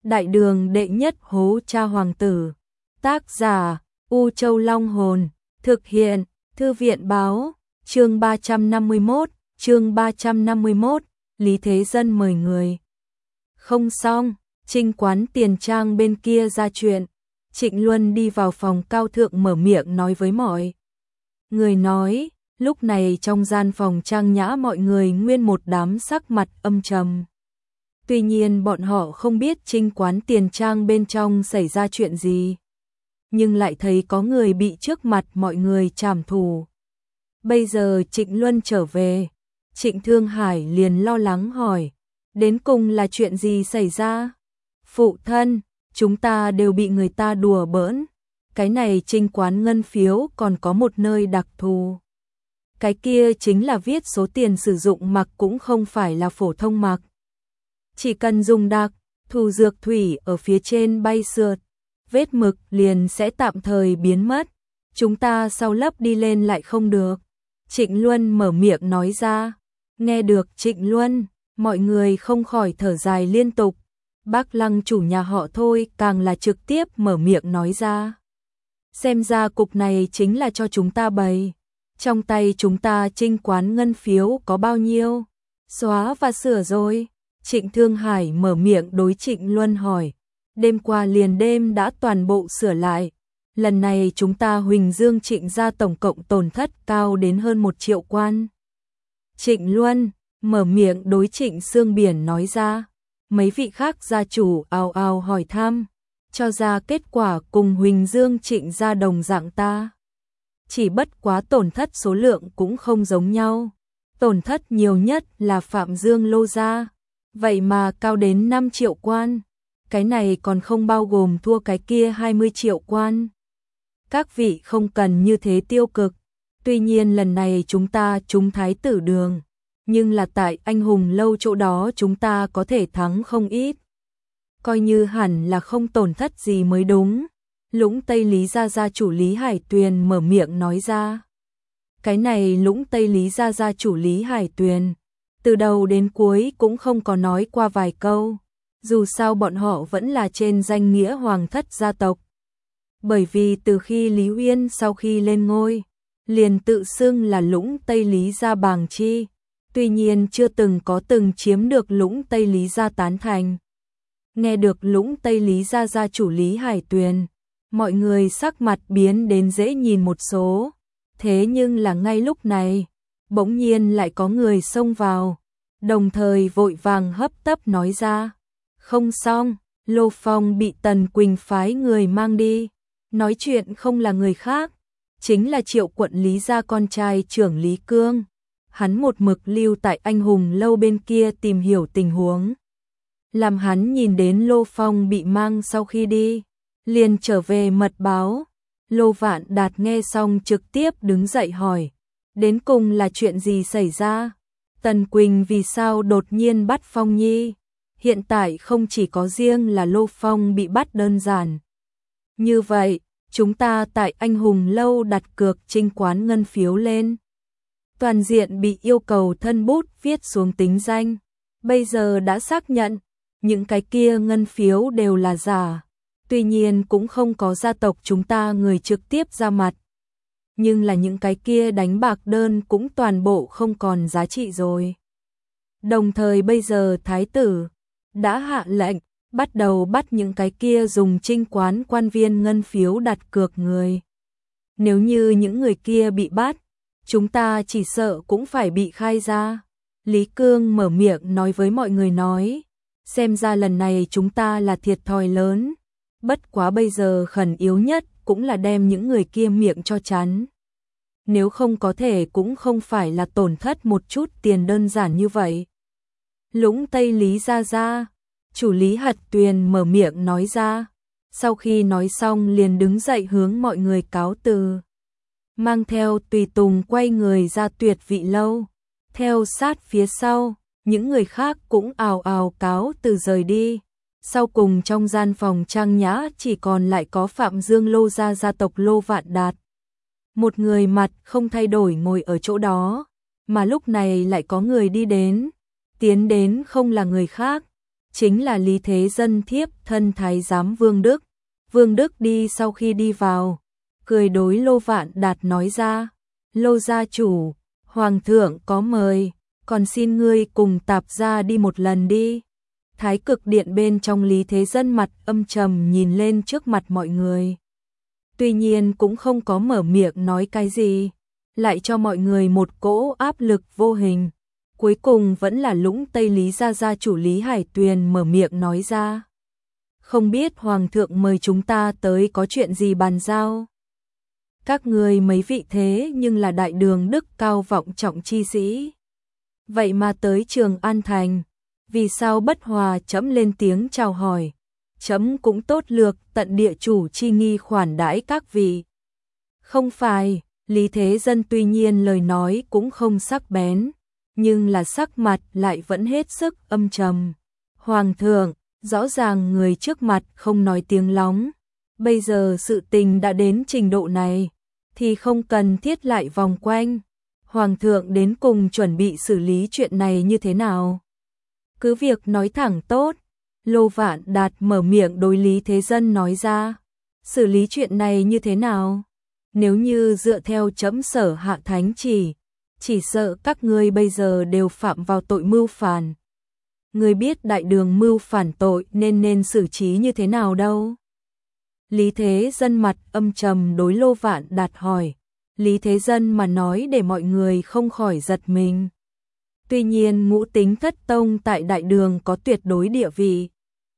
Đại đường đệ nhất hố cha hoàng tử. Tác giả U Châu Long Hồn. Thực hiện Thư viện báo. Chương 351. Lý Thế Dân mời người. Không xong, Trinh Quán Tiền Trang bên kia ra chuyện. Trịnh Luân đi vào phòng cao thượng mở miệng nói với mọi người nói. Lúc này trong gian phòng trang nhã mọi người nguyên một đám sắc mặt âm trầm. Tuy nhiên bọn họ không biết Trinh Quán Tiền Trang bên trong xảy ra chuyện gì, nhưng lại thấy có người bị trước mặt mọi người trảm thù. Bây giờ Trịnh Luân trở về, Trịnh Thương Hải liền lo lắng hỏi, đến cùng là chuyện gì xảy ra? Phụ thân, chúng ta đều bị người ta đùa bỡn, cái này Trinh Quán ngân phiếu còn có một nơi đặc thù. Cái kia chính là viết số tiền sử dụng mặc cũng không phải là phổ thông mặc. Chỉ cần dùng đặc thù dược thủy ở phía trên bay sượt, vết mực liền sẽ tạm thời biến mất. Chúng ta sau lấp đi lên lại không được. Trịnh Luân mở miệng nói ra. Nghe được Trịnh Luân, mọi người không khỏi thở dài liên tục. Bác Lăng chủ nhà họ Thôi càng là trực tiếp mở miệng nói ra. Xem ra cục này chính là cho chúng ta bày. Trong tay chúng ta Trinh Quán ngân phiếu có bao nhiêu? Xóa và sửa rồi. Trịnh Thương Hải mở miệng đối Trịnh Luân hỏi. Đêm qua liền đêm đã toàn bộ sửa lại. Lần này chúng ta Huỳnh Dương Trịnh gia tổng cộng tổn thất cao đến hơn 1 triệu quan. Trịnh Luân mở miệng đối Trịnh Sương Biển nói ra. Mấy vị khác gia chủ ào ào hỏi thăm, cho ra kết quả cùng Huỳnh Dương Trịnh gia đồng dạng ta. Chỉ bất quá tổn thất số lượng cũng không giống nhau. Tổn thất nhiều nhất là Phạm Dương Lô gia, vậy mà cao đến 5 triệu quan. Cái này còn không bao gồm thua cái kia 20 triệu quan. Các vị không cần như thế tiêu cực. Tuy nhiên lần này chúng ta trúng Thái tử đường, nhưng là tại Anh Hùng Lâu chỗ đó chúng ta có thể thắng không ít. Coi như hẳn là không tổn thất gì mới đúng. Lũng Tây Lý gia gia chủ Lý Hải Tuyền mở miệng nói ra. Cái này Lũng Tây Lý gia gia chủ Lý Hải Tuyền, từ đầu đến cuối cũng không có nói qua vài câu. Dù sao bọn họ vẫn là trên danh nghĩa hoàng thất gia tộc. Bởi vì từ khi Lý Uyên sau khi lên ngôi, liền tự xưng là Lũng Tây Lý gia bàng chi. Tuy nhiên chưa từng chiếm được Lũng Tây Lý gia tán thành. Nghe được Lũng Tây Lý gia gia chủ Lý Hải Tuyền, mọi người sắc mặt biến đến dễ nhìn một số. Thế nhưng là ngay lúc này, bỗng nhiên lại có người xông vào, đồng thời vội vàng hấp tấp nói ra. Không xong, Lô Phong bị Tần Quỳnh phái người mang đi. Nói chuyện không là người khác, chính là Triệu quận Lý gia con trai trưởng Lý Cương. Hắn một mực lưu tại Anh Hùng Lâu bên kia tìm hiểu tình huống. Làm hắn nhìn đến Lô Phong bị mang sau khi đi, liền trở về mật báo. Lô Vạn Đạt nghe xong trực tiếp đứng dậy hỏi, đến cùng là chuyện gì xảy ra? Tần Quỳnh vì sao đột nhiên bắt Phong Nhi? Hiện tại không chỉ có riêng là Lô Phong bị bắt đơn giản. Như vậy, chúng ta tại Anh Hùng Lâu đặt cược Trinh Quán ngân phiếu lên. Toàn diện bị yêu cầu thân bút viết xuống tính danh. Bây giờ đã xác nhận, những cái kia ngân phiếu đều là giả. Tuy nhiên cũng không có gia tộc chúng ta người trực tiếp ra mặt. Nhưng là những cái kia đánh bạc đơn cũng toàn bộ không còn giá trị rồi. Đồng thời bây giờ Thái tử đã hạ lệnh, bắt đầu bắt những cái kia dùng Trinh Quán quan viên ngân phiếu đặt cược người. Nếu như những người kia bị bắt, chúng ta chỉ sợ cũng phải bị khai ra. Lý Cương mở miệng nói với mọi người nói, xem ra lần này chúng ta là thiệt thòi lớn. Bất quá bây giờ khẩn yếu nhất cũng là đem những người kia miệng cho chắn. Nếu không có thể cũng không phải là tổn thất một chút tiền đơn giản như vậy. Lũng Tây Lý gia chủ Lý Hật Tuyền mở miệng nói ra. Sau khi nói xong liền đứng dậy hướng mọi người cáo từ. Mang theo tùy tùng quay người ra Tuyệt Vị Lâu. Theo sát phía sau, những người khác cũng ào ào cáo từ rời đi. Sau cùng trong gian phòng trang nhã chỉ còn lại có Phạm Dương Lô gia tộc Lô Vạn Đạt. Một người mặt không thay đổi ngồi ở chỗ đó, mà lúc này lại có người đi đến. Tiến đến không là người khác, chính là Lý Thế Dân thiếp thân thái giám Vương Đức. Vương Đức đi sau khi đi vào, cười đối Lô Vạn Đạt nói ra, Lô gia chủ, Hoàng thượng có mời, còn xin ngươi cùng Tạp gia đi một lần đi. Thái cực điện bên trong Lý Thế Dân mặt âm trầm nhìn lên trước mặt mọi người. Tuy nhiên cũng không có mở miệng nói cái gì, lại cho mọi người một cỗ áp lực vô hình. Cuối cùng vẫn là Lũng Tây Lý gia chủ Lý Hải Tuyền mở miệng nói ra. Không biết Hoàng thượng mời chúng ta tới có chuyện gì bàn giao? Các người mấy vị thế nhưng là đại đường đức cao vọng trọng chi sĩ. Vậy mà tới Trường An Thành, vì sao bất hòa? Trẫm lên tiếng chào hỏi. Trẫm cũng tốt lược tận địa chủ chi nghi khoản đãi các vị. Không phải, Lý Thế Dân tuy nhiên lời nói cũng không sắc bén, nhưng là sắc mặt lại vẫn hết sức âm trầm. Hoàng thượng, rõ ràng người trước mặt không nói tiếng lóng. Bây giờ sự tình đã đến trình độ này, thì không cần thiết lại vòng quanh. Hoàng thượng đến cùng chuẩn bị xử lý chuyện này như thế nào? Cứ việc nói thẳng tốt. Lô Vạn Đạt mở miệng đối Lý Thế Dân nói ra. Xử lý chuyện này như thế nào? Nếu như dựa theo chấm sở hạ thánh chỉ sợ các ngươi bây giờ đều phạm vào tội mưu phản. Ngươi biết đại đường mưu phản tội nên xử trí như thế nào đâu? Lý Thế Dân mặt âm trầm đối Lô Vạn Đạt hỏi. Lý Thế Dân mà nói để mọi người không khỏi giật mình. Tuy nhiên Ngũ Tính Thất Tông tại đại đường có tuyệt đối địa vị.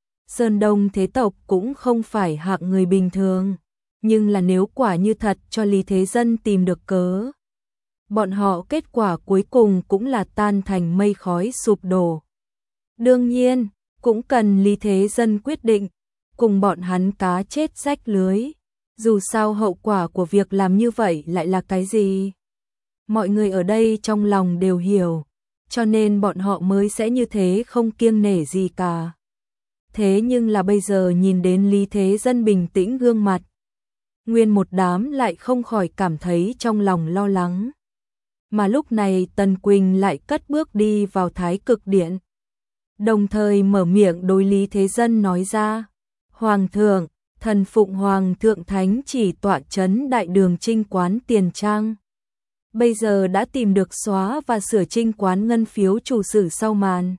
Sơn Đông thế tộc cũng không phải hạng người bình thường. Nhưng là nếu quả như thật cho Lý Thế Dân tìm được cớ, bọn họ kết quả cuối cùng cũng là tan thành mây khói sụp đổ. Đương nhiên, cũng cần Lý Thế Dân quyết định, cùng bọn hắn cá chết rách lưới. Dù sao hậu quả của việc làm như vậy lại là cái gì? Mọi người ở đây trong lòng đều hiểu, cho nên bọn họ mới sẽ như thế không kiêng nể gì cả. Thế nhưng là bây giờ nhìn đến Lý Thế Dân bình tĩnh gương mặt, nguyên một đám lại không khỏi cảm thấy trong lòng lo lắng. Mà lúc này Tần Quỳnh lại cất bước đi vào Thái Cực Điện, đồng thời mở miệng đối Lý Thế Dân nói ra, Hoàng thượng, thần phụng Hoàng thượng thánh chỉ tọa chấn đại đường Trinh Quán Tiền Trang. Bây giờ đã tìm được xóa và sửa Trinh Quán ngân phiếu chủ sử sau màn.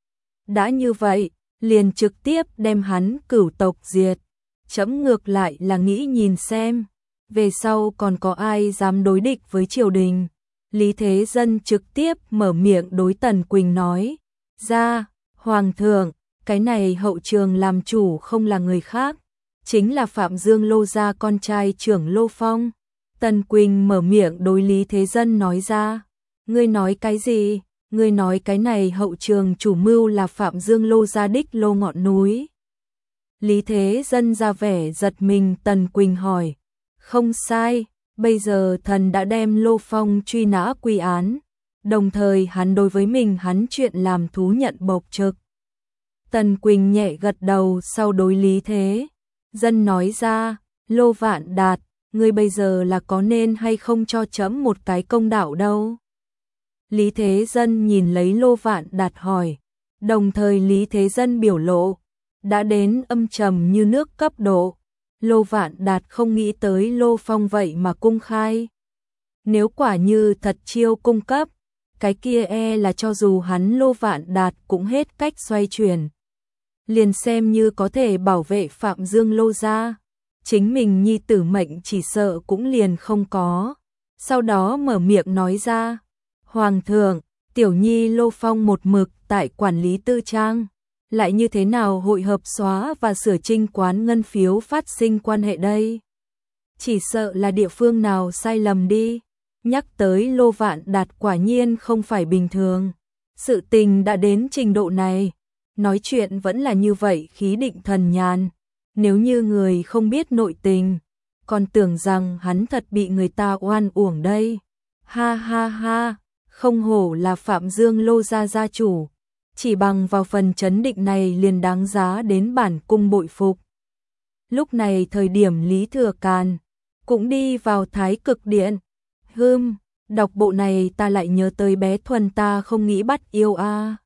Đã như vậy, liền trực tiếp đem hắn cửu tộc diệt. Chấm ngược lại là nghĩ nhìn xem, về sau còn có ai dám đối địch với triều đình. Lý Thế Dân trực tiếp mở miệng đối Tần Quỳnh nói ra, Hoàng thượng, cái này hậu trường làm chủ không là người khác, chính là Phạm Dương Lô gia con trai trưởng Lô Phong. Tần Quỳnh mở miệng đối Lý Thế Dân nói ra, ngươi nói cái gì? Ngươi nói cái này hậu trường chủ mưu là Phạm Dương Lô gia đích Lô Ngọn Núi. Lý Thế Dân ra vẻ giật mình. Tần Quỳnh hỏi, không sai, bây giờ thần đã đem Lô Phong truy nã quy án, đồng thời hắn đối với mình hắn chuyện làm thú nhận bộc trực. Tần Quỳnh nhẹ gật đầu sau đối Lý Thế Dân nói ra, Lô Vạn Đạt, ngươi bây giờ là có nên hay không cho chấm một cái công đạo đâu? Lý Thế Dân nhìn lấy Lô Vạn Đạt hỏi, đồng thời Lý Thế Dân biểu lộ đã đến âm trầm như nước cấp độ. Lô Vạn Đạt không nghĩ tới Lô Phong vậy mà cung khai. Nếu quả như thật chiêu cung cấp, cái kia là cho dù hắn Lô Vạn Đạt cũng hết cách xoay chuyển. Liền xem như có thể bảo vệ Phạm Dương Lô gia, chính mình nhi tử mệnh chỉ sợ cũng liền không có. Sau đó mở miệng nói ra, Hoàng thượng, tiểu nhi Lô Phong một mực tại quản lý tư trang, lại như thế nào hội hợp xóa và sửa Trinh Quán ngân phiếu phát sinh quan hệ đây? Chỉ sợ là địa phương nào sai lầm đi. Nhắc tới Lô Vạn Đạt quả nhiên không phải bình thường. Sự tình đã đến trình độ này, nói chuyện vẫn là như vậy khí định thần nhàn. Nếu như người không biết nội tình, còn tưởng rằng hắn thật bị người ta oan uổng đây. Ha ha ha, không hổ là Phạm Dương Lô gia gia chủ. Chỉ bằng vào phần chấn định này liền đáng giá đến bản cung bội phục. Lúc này thời điểm Lý Thừa Càn cũng đi vào Thái Cực Điện. Đọc bộ này ta lại nhớ tới bé Thuần ta không nghĩ bắt yêu a.